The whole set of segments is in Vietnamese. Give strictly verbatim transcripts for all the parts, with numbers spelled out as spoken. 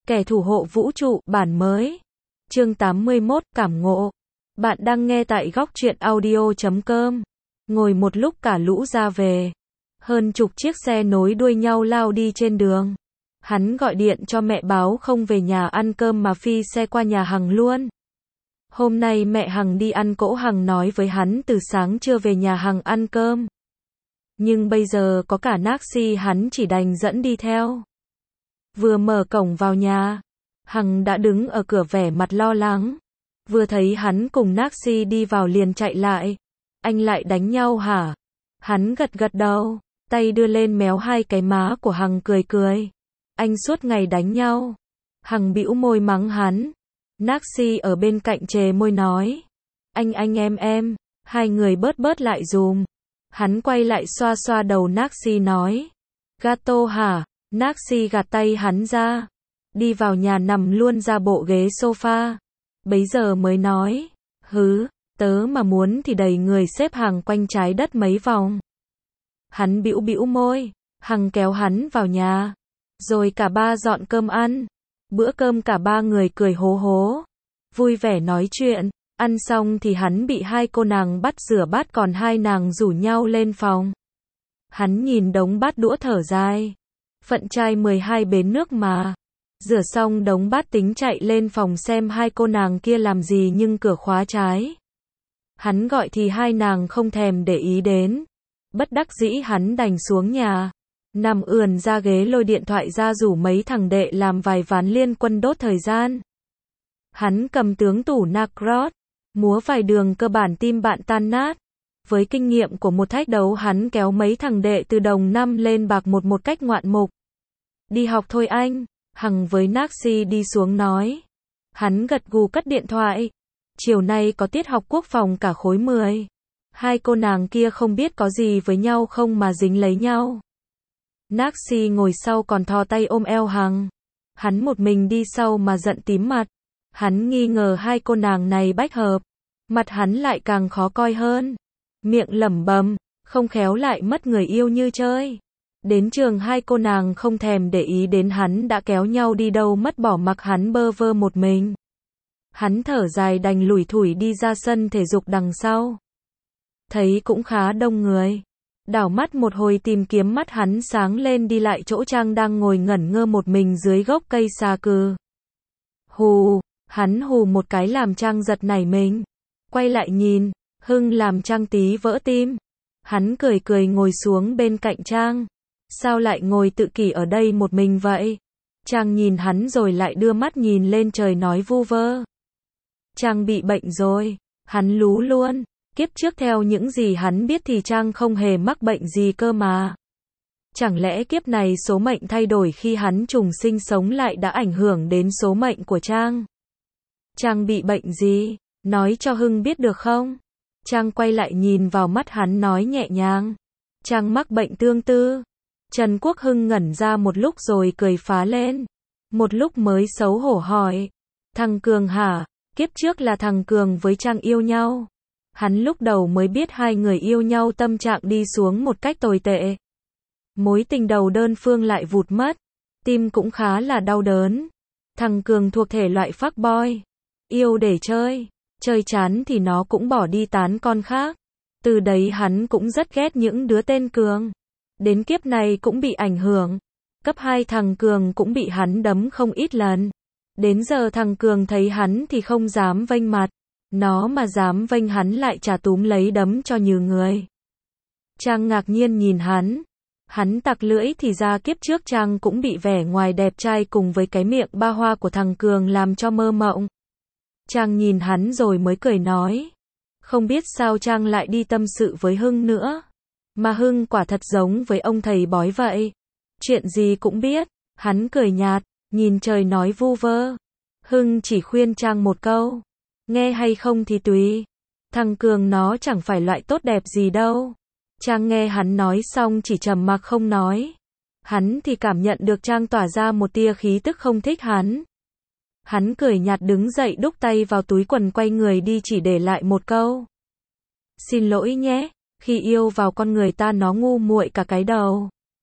Kẻ thủ hộ vũ trụ, bản mới. Chương tám mươi mốt, cảm ngộ. Bạn đang nghe tại góc truyện audio chấm com. Ngồi một lúc cả lũ ra về. Hơn chục chiếc xe nối đuôi nhau lao đi trên đường. Hắn gọi điện cho mẹ báo không về nhà ăn cơm mà phi xe qua nhà Hằng luôn. Hôm nay mẹ Hằng đi ăn cỗ, Hằng nói với hắn từ sáng chưa về nhà Hằng ăn cơm. Nhưng bây giờ có cả Naxi, hắn chỉ đành dẫn đi theo. Vừa mở cổng vào nhà, Hằng đã đứng ở cửa vẻ mặt lo lắng. Vừa thấy hắn cùng Naxi đi vào liền chạy lại. Anh lại đánh nhau hả? Hắn gật gật đầu, tay đưa lên méo hai cái má của Hằng cười cười. Anh suốt ngày đánh nhau. Hằng bĩu môi mắng hắn. Naxi ở bên cạnh chề môi nói. Anh anh em em, hai người bớt bớt lại dùm. Hắn quay lại xoa xoa đầu Naxi nói. Gato hả? Naxi gạt tay hắn ra. Đi vào nhà nằm luôn ra bộ ghế sofa. Bấy giờ mới nói. Hứ, tớ mà muốn thì đầy người xếp hàng quanh trái đất mấy vòng. Hắn bĩu bĩu môi. Hằng kéo hắn vào nhà. Rồi cả ba dọn cơm ăn. Bữa cơm cả ba người cười hố hố. Vui vẻ nói chuyện. Ăn xong thì hắn bị hai cô nàng bắt rửa bát, còn hai nàng rủ nhau lên phòng. Hắn nhìn đống bát đũa thở dài. Phận trai mười hai bến nước mà. Rửa xong đống bát tính chạy lên phòng xem hai cô nàng kia làm gì, nhưng cửa khóa trái. Hắn gọi thì hai nàng không thèm để ý đến. Bất đắc dĩ hắn đành xuống nhà. Nằm ườn ra ghế lôi điện thoại ra rủ mấy thằng đệ làm vài ván liên quân đốt thời gian. Hắn cầm tướng tủ Nacrot, múa vài đường cơ bản tim bạn tan nát. Với kinh nghiệm của một thách đấu, hắn kéo mấy thằng đệ từ đồng năm lên bạc một một cách ngoạn mục. Đi học thôi anh, Hằng với Naxi đi xuống nói. Hắn gật gù cất điện thoại. Chiều nay có tiết học quốc phòng cả khối mười. Hai cô nàng kia không biết có gì với nhau không mà dính lấy nhau. Naxi ngồi sau còn thò tay ôm eo Hằng. Hắn một mình đi sau mà giận tím mặt. Hắn nghi ngờ hai cô nàng này bách hợp. Mặt hắn lại càng khó coi hơn. Miệng lẩm bẩm, không khéo lại mất người yêu như chơi. Đến trường hai cô nàng không thèm để ý đến hắn đã kéo nhau đi đâu mất, bỏ mặc hắn bơ vơ một mình. Hắn thở dài đành lủi thủi đi ra sân thể dục đằng sau. Thấy cũng khá đông người. Đảo mắt một hồi tìm kiếm, mắt hắn sáng lên đi lại chỗ Trang đang ngồi ngẩn ngơ một mình dưới gốc cây xà cừ. Hù, hắn hù một cái làm Trang giật nảy mình. Quay lại nhìn, Hưng làm Trang tí vỡ tim. Hắn cười cười ngồi xuống bên cạnh Trang. Sao lại ngồi tự kỷ ở đây một mình vậy? Trang nhìn hắn rồi lại đưa mắt nhìn lên trời nói vu vơ. Trang bị bệnh rồi. Hắn lú luôn. Kiếp trước theo những gì hắn biết thì Trang không hề mắc bệnh gì cơ mà. Chẳng lẽ kiếp này số mệnh thay đổi khi hắn trùng sinh sống lại đã ảnh hưởng đến số mệnh của Trang? Trang bị bệnh gì? Nói cho Hưng biết được không? Trang quay lại nhìn vào mắt hắn nói nhẹ nhàng. Trang mắc bệnh tương tư. Trần Quốc Hưng ngẩn ra một lúc rồi cười phá lên. Một lúc mới xấu hổ hỏi. Thằng Cường hả? Kiếp trước là thằng Cường với Trang yêu nhau. Hắn lúc đầu mới biết hai người yêu nhau tâm trạng đi xuống một cách tồi tệ. Mối tình đầu đơn phương lại vụt mất. Tim cũng khá là đau đớn. Thằng Cường thuộc thể loại fuckboy. Yêu để chơi. Chơi chán thì nó cũng bỏ đi tán con khác. Từ đấy hắn cũng rất ghét những đứa tên Cường. Đến kiếp này cũng bị ảnh hưởng. Cấp hai thằng Cường cũng bị hắn đấm không ít lần. Đến giờ thằng Cường thấy hắn thì không dám vênh mặt. Nó mà dám vênh hắn lại chà túm lấy đấm cho như người. Trang ngạc nhiên nhìn hắn. Hắn tặc lưỡi thì ra kiếp trước Trang cũng bị vẻ ngoài đẹp trai cùng với cái miệng ba hoa của thằng Cường làm cho mơ mộng. Trang nhìn hắn rồi mới cười nói. Không biết sao Trang lại đi tâm sự với Hưng nữa. Mà Hưng quả thật giống với ông thầy bói vậy. Chuyện gì cũng biết. Hắn cười nhạt, nhìn trời nói vu vơ. Hưng chỉ khuyên Trang một câu. Nghe hay không thì tùy. Thằng Cường nó chẳng phải loại tốt đẹp gì đâu. Trang nghe hắn nói xong chỉ trầm mặc không nói. Hắn thì cảm nhận được Trang tỏa ra một tia khí tức không thích hắn. Hắn cười nhạt đứng dậy đút tay vào túi quần quay người đi, chỉ để lại một câu. Xin lỗi nhé, khi yêu vào con người ta nó ngu muội cả cái đầu.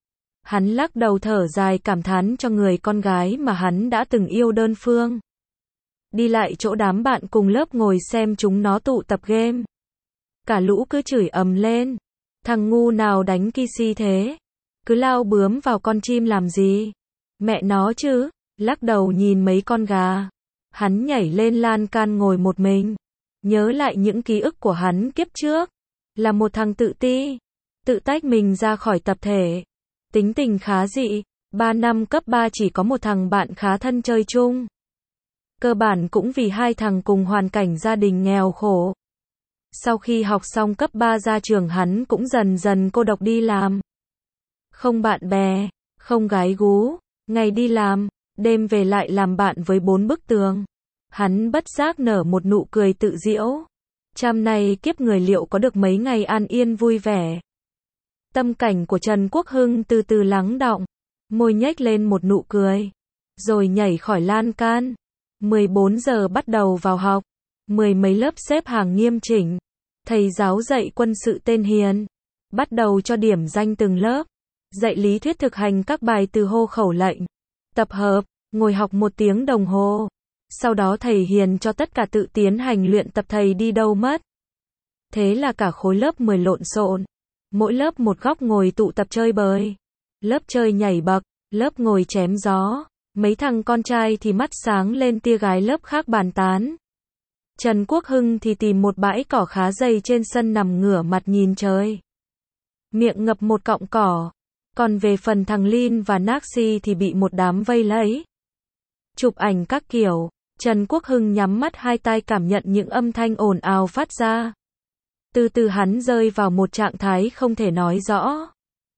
Hắn lắc đầu thở dài cảm thán cho người con gái mà hắn đã từng yêu đơn phương. Đi lại chỗ đám bạn cùng lớp ngồi xem chúng nó tụ tập game. Cả lũ cứ chửi ầm lên. Thằng ngu nào đánh Kissy thế? Cứ lao bướm vào con chim làm gì? Mẹ nó chứ, lắc đầu nhìn mấy con gà. Hắn nhảy lên lan can ngồi một mình. Nhớ lại những ký ức của hắn kiếp trước. Là một thằng tự ti. Tự tách mình ra khỏi tập thể. Tính tình khá dị. Ba năm cấp ba chỉ có một thằng bạn khá thân chơi chung. Cơ bản cũng vì hai thằng cùng hoàn cảnh gia đình nghèo khổ. Sau khi học xong cấp ba ra trường hắn cũng dần dần cô độc đi làm. Không bạn bè, không gái gú, ngày đi làm, đêm về lại làm bạn với bốn bức tường. Hắn bất giác nở một nụ cười tự giễu. Trăm này kiếp người liệu có được mấy ngày an yên vui vẻ. Tâm cảnh của Trần Quốc Hưng từ từ lắng đọng, môi nhếch lên một nụ cười, rồi nhảy khỏi lan can. mười bốn giờ bắt đầu vào học, mười mấy lớp xếp hàng nghiêm chỉnh. Thầy giáo dạy quân sự tên Hiền, bắt đầu cho điểm danh từng lớp, dạy lý thuyết thực hành các bài từ hô khẩu lệnh, tập hợp, ngồi học một tiếng đồng hồ. Sau đó thầy Hiền cho tất cả tự tiến hành luyện tập thầy đi đâu mất. Thế là cả khối lớp mười lộn xộn, mỗi lớp một góc ngồi tụ tập chơi bời, lớp chơi nhảy bậc, lớp ngồi chém gió. Mấy thằng con trai thì mắt sáng lên tia gái lớp khác bàn tán. Trần Quốc Hưng thì tìm một bãi cỏ khá dày trên sân nằm ngửa mặt nhìn trời. Miệng ngập một cọng cỏ. Còn về phần thằng Lin và Naxi thì bị một đám vây lấy. Chụp ảnh các kiểu. Trần Quốc Hưng nhắm mắt hai tai cảm nhận những âm thanh ồn ào phát ra. Từ từ hắn rơi vào một trạng thái không thể nói rõ.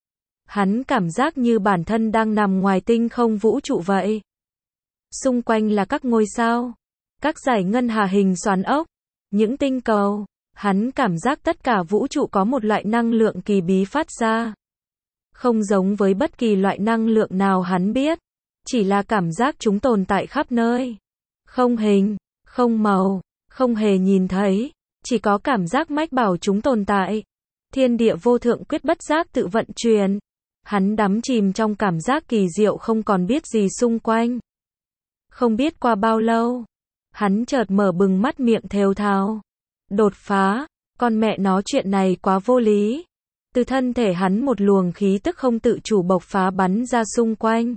Hắn cảm giác như bản thân đang nằm ngoài tinh không vũ trụ vậy. Xung quanh là các ngôi sao, các dải ngân hà hình xoắn ốc, những tinh cầu. Hắn cảm giác tất cả vũ trụ có một loại năng lượng kỳ bí phát ra. Không giống với bất kỳ loại năng lượng nào hắn biết. Chỉ là cảm giác chúng tồn tại khắp nơi. Không hình, không màu, không hề nhìn thấy. Chỉ có cảm giác mách bảo chúng tồn tại. Thiên địa vô thượng quyết bất giác tự vận chuyển. Hắn đắm chìm trong cảm giác kỳ diệu không còn biết gì xung quanh. Không biết qua bao lâu, hắn chợt mở bừng mắt miệng thều thào. Đột phá, con mẹ nó chuyện này quá vô lý. Từ thân thể hắn một luồng khí tức không tự chủ bộc phá bắn ra xung quanh.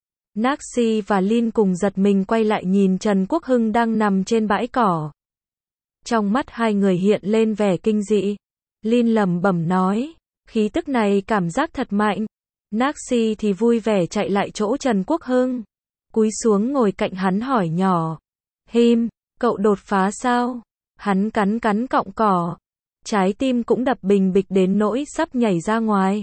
Naxi và Lin cùng giật mình quay lại nhìn Trần Quốc Hưng đang nằm trên bãi cỏ. Trong mắt hai người hiện lên vẻ kinh dị. Lin lẩm bẩm nói, khí tức này cảm giác thật mạnh. Naxi thì vui vẻ chạy lại chỗ Trần Quốc Hưng. Cúi xuống ngồi cạnh hắn hỏi nhỏ. Him, cậu đột phá sao? Hắn cắn cắn cọng cỏ. Trái tim cũng đập bình bịch đến nỗi sắp nhảy ra ngoài.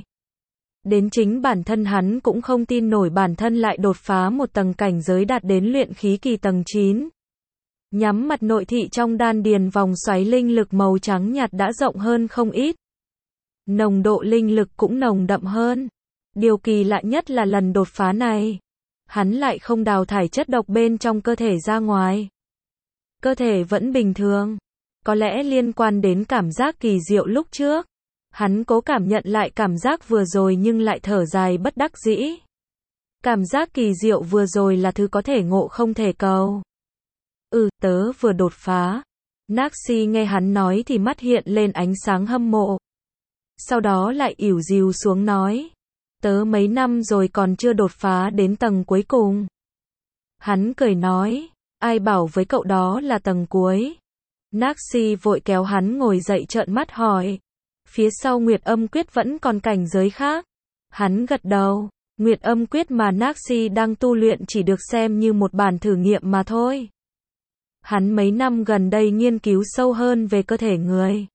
Đến chính bản thân hắn cũng không tin nổi bản thân lại đột phá một tầng cảnh giới đạt đến luyện khí kỳ tầng chín. Nhắm mặt nội thị trong đan điền vòng xoáy linh lực màu trắng nhạt đã rộng hơn không ít. Nồng độ linh lực cũng nồng đậm hơn. Điều kỳ lạ nhất là lần đột phá này, hắn lại không đào thải chất độc bên trong cơ thể ra ngoài. Cơ thể vẫn bình thường. Có lẽ liên quan đến cảm giác kỳ diệu lúc trước. Hắn cố cảm nhận lại cảm giác vừa rồi nhưng lại thở dài bất đắc dĩ. Cảm giác kỳ diệu vừa rồi là thứ có thể ngộ không thể cầu. Ừ, tớ vừa đột phá. Naxi nghe hắn nói thì mắt hiện lên ánh sáng hâm mộ. Sau đó lại ỉu dìu xuống nói. Tớ mấy năm rồi còn chưa đột phá đến tầng cuối cùng. Hắn cười nói. Ai bảo với cậu đó là tầng cuối. Naxi vội kéo hắn ngồi dậy trợn mắt hỏi. Phía sau Nguyệt Âm Quyết vẫn còn cảnh giới khác. Hắn gật đầu. Nguyệt Âm Quyết mà Naxi đang tu luyện chỉ được xem như một bản thử nghiệm mà thôi. Hắn mấy năm gần đây nghiên cứu sâu hơn về cơ thể người.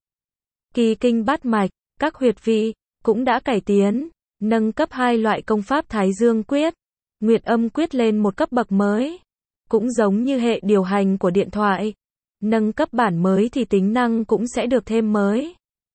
Kỳ kinh bát mạch, các huyệt vị, cũng đã cải tiến, nâng cấp hai loại công pháp Thái Dương Quyết, Nguyệt Âm Quyết lên một cấp bậc mới. Cũng giống như hệ điều hành của điện thoại. Nâng cấp bản mới thì tính năng cũng sẽ được thêm mới.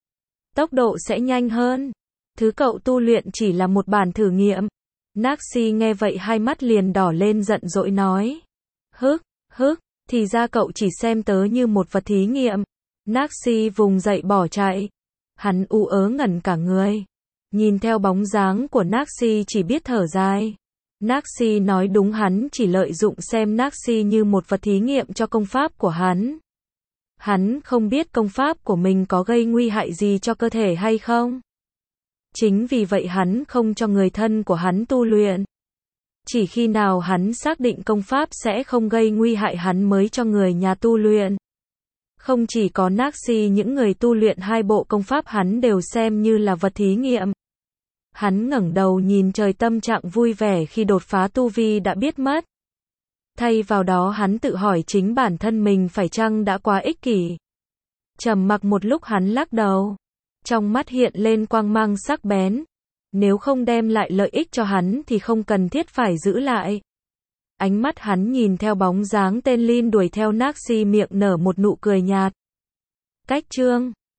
Tốc độ sẽ nhanh hơn. Thứ cậu tu luyện chỉ là một bản thử nghiệm. Naxi nghe vậy hai mắt liền đỏ lên giận dỗi nói. Hức, hức, thì ra cậu chỉ xem tớ như một vật thí nghiệm. Naxi vùng dậy bỏ chạy. Hắn u ớ ngẩn cả người. Nhìn theo bóng dáng của Naxi chỉ biết thở dài. Naxi nói đúng, hắn chỉ lợi dụng xem Naxi như một vật thí nghiệm cho công pháp của hắn. Hắn không biết công pháp của mình có gây nguy hại gì cho cơ thể hay không. Chính vì vậy hắn không cho người thân của hắn tu luyện. Chỉ khi nào hắn xác định công pháp sẽ không gây nguy hại hắn mới cho người nhà tu luyện. Không chỉ có Naxi, những người tu luyện hai bộ công pháp hắn đều xem như là vật thí nghiệm. Hắn ngẩng đầu nhìn trời, tâm trạng vui vẻ khi đột phá tu vi đã biết mất. Thay vào đó hắn tự hỏi chính bản thân mình phải chăng đã quá ích kỷ. Trầm mặc một lúc hắn lắc đầu. Trong mắt hiện lên quang mang sắc bén. Nếu không đem lại lợi ích cho hắn thì không cần thiết phải giữ lại. Ánh mắt hắn nhìn theo bóng dáng tên Lin đuổi theo Naxi, miệng nở một nụ cười nhạt. Cách chương